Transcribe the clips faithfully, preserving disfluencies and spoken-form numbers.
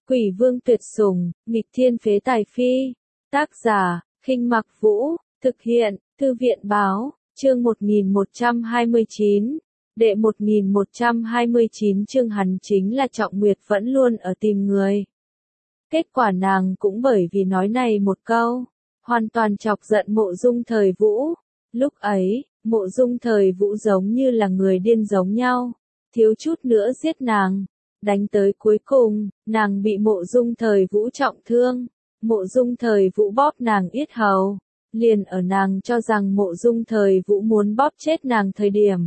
Quỷ vương tuyệt sủng, nghịch thiên phế tài phi. Tác giả, Khinh Mặc Vũ, thực hiện, Thư viện báo, chương một nghìn một trăm hai mươi chín. Đệ một nghìn một trăm hai mươi chín chương hắn chính là Trọng Nguyệt vẫn luôn ở tìm người. Kết quả nàng cũng bởi vì nói này một câu, hoàn toàn chọc giận Mộ Dung Thời Vũ. Lúc ấy, Mộ Dung Thời Vũ giống như là người điên giống nhau, thiếu chút nữa giết nàng. Đánh tới cuối cùng, nàng bị Mộ Dung Thời Vũ trọng thương. Mộ Dung Thời Vũ bóp nàng yết hầu. Liền ở nàng cho rằng Mộ Dung Thời Vũ muốn bóp chết nàng thời điểm.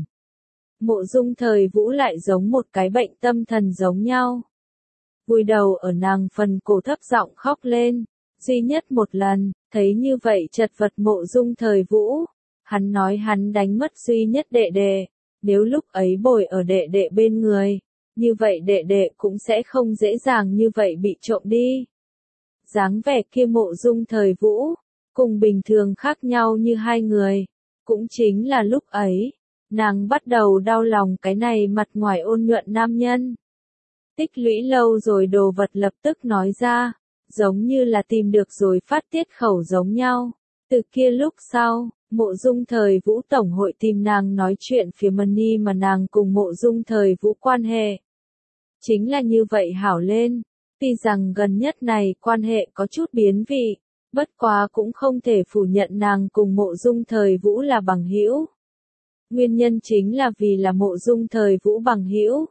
Mộ Dung Thời Vũ lại giống một cái bệnh tâm thần giống nhau. Vùi đầu ở nàng phần cổ thấp giọng khóc lên. Duy nhất một lần, thấy như vậy chật vật Mộ Dung Thời Vũ. Hắn nói hắn đánh mất duy nhất đệ đệ. Nếu lúc ấy bồi ở đệ đệ bên người, như vậy đệ đệ cũng sẽ không dễ dàng như vậy bị trộm đi. Dáng vẻ kia Mộ Dung Thời Vũ, cùng bình thường khác nhau như hai người. Cũng chính là lúc ấy, nàng bắt đầu đau lòng cái này mặt ngoài ôn nhuận nam nhân. Tích lũy lâu rồi đồ vật lập tức nói ra, giống như là tìm được rồi phát tiết khẩu giống nhau. Từ kia lúc sau, Mộ Dung Thời Vũ tổng hội tìm nàng nói chuyện phía money mà nàng cùng Mộ Dung Thời Vũ quan hệ. Chính là như vậy hảo lên, tuy rằng gần nhất này quan hệ có chút biến vị, bất quá cũng không thể phủ nhận nàng cùng Mộ Dung Thời Vũ là bằng hữu. Nguyên nhân chính là vì là Mộ Dung Thời Vũ bằng hữu,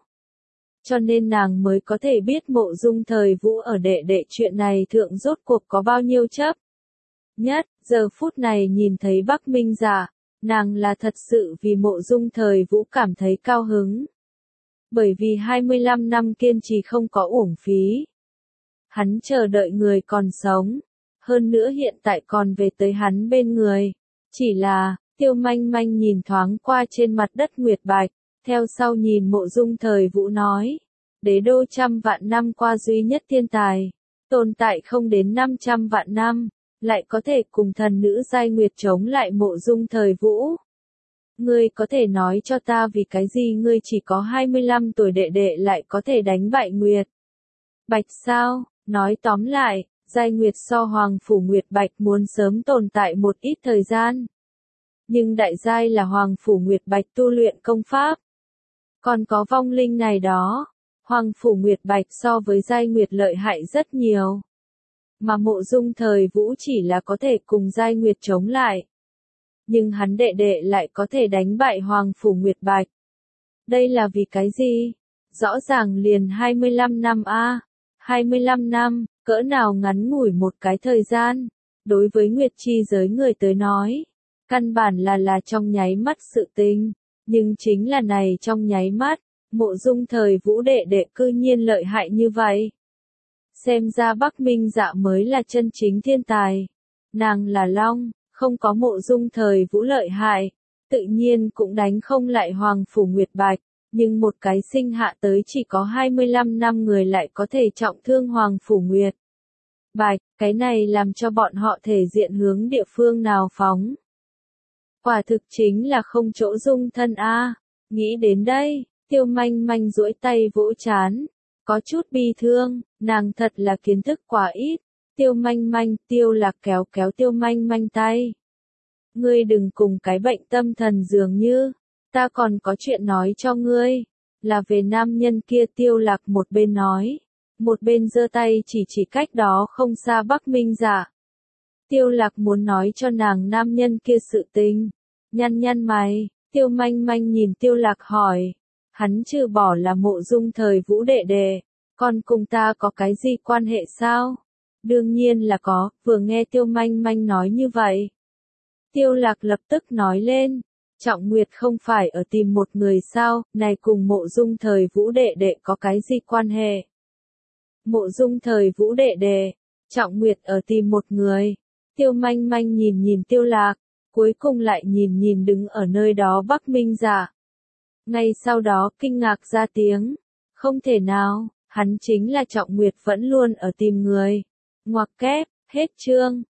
cho nên nàng mới có thể biết Mộ Dung Thời Vũ ở đệ đệ chuyện này thượng rốt cuộc có bao nhiêu chấp. Nhất, giờ phút này nhìn thấy Bắc Minh Dạ, nàng là thật sự vì Mộ Dung Thời Vũ cảm thấy cao hứng. Bởi vì hai mươi lăm năm kiên trì không có uổng phí. Hắn chờ đợi người còn sống, hơn nữa hiện tại còn về tới hắn bên người. Chỉ là, Tiêu Manh Manh nhìn thoáng qua trên mặt đất Nguyệt Bạch, theo sau nhìn Mộ Dung Thời Vũ nói, đế đô trăm vạn năm qua duy nhất thiên tài, tồn tại không đến năm trăm vạn năm, lại có thể cùng thần nữ giai Nguyệt chống lại Mộ Dung Thời Vũ. Ngươi có thể nói cho ta vì cái gì ngươi chỉ có hai mươi lăm tuổi đệ đệ lại có thể đánh bại Nguyệt Bạch sao? Nói tóm lại, giai Nguyệt so Hoàng Phủ Nguyệt Bạch muốn sớm tồn tại một ít thời gian. Nhưng đại giai là Hoàng Phủ Nguyệt Bạch tu luyện công pháp. Còn có vong linh này đó, Hoàng Phủ Nguyệt Bạch so với giai Nguyệt lợi hại rất nhiều. Mà Mộ Dung Thời Vũ chỉ là có thể cùng giai Nguyệt chống lại. Nhưng hắn đệ đệ lại có thể đánh bại Hoàng Phủ Nguyệt Bạch. Đây là vì cái gì? Rõ ràng liền hai mươi lăm năm a, hai mươi lăm năm, cỡ nào ngắn ngủi một cái thời gian. Đối với Nguyệt chi giới người tới nói, căn bản là là trong nháy mắt sự tình. Nhưng chính là này trong nháy mắt, Mộ Dung Thời Vũ đệ đệ cư nhiên lợi hại như vậy. Xem ra Bắc Minh Dạ mới là chân chính thiên tài. Nàng là Long. Không có Mộ Dung Thời Vũ lợi hại, tự nhiên cũng đánh không lại Hoàng Phủ Nguyệt Bạch, nhưng một cái sinh hạ tới chỉ có hai mươi lăm năm người lại có thể trọng thương Hoàng Phủ Nguyệt Bạch, cái này làm cho bọn họ thể diện hướng địa phương nào phóng. Quả thực chính là không chỗ dung thân a. Nghĩ đến đây, Tiêu Manh Manh duỗi tay vỗ trán, có chút bi thương, nàng thật là kiến thức quá ít. Tiêu Manh Manh, Tiêu Lạc kéo kéo Tiêu Manh Manh tay. Ngươi đừng cùng cái bệnh tâm thần dường như, ta còn có chuyện nói cho ngươi, là về nam nhân kia. Tiêu Lạc một bên nói, một bên giơ tay chỉ chỉ cách đó không xa Bắc Minh Dạ. Tiêu Lạc muốn nói cho nàng nam nhân kia sự tình. Nhăn nhăn mày, Tiêu Manh Manh nhìn Tiêu Lạc hỏi, hắn trừ bỏ là Mộ Dung Thời Vũ đệ đệ, còn cùng ta có cái gì quan hệ sao? Đương nhiên là có, vừa nghe Tiêu Manh Manh nói như vậy. Tiêu Lạc lập tức nói lên, Trọng Nguyệt không phải ở tìm một người sao, này cùng Mộ Dung Thời Vũ đệ đệ có cái gì quan hệ? Mộ Dung Thời Vũ đệ đệ, Trọng Nguyệt ở tìm một người. Tiêu Manh Manh nhìn nhìn Tiêu Lạc, cuối cùng lại nhìn nhìn đứng ở nơi đó Bắc Minh Dạ. Ngay sau đó kinh ngạc ra tiếng, không thể nào, hắn chính là Trọng Nguyệt vẫn luôn ở tìm người. Ngoặc kép, hết chương.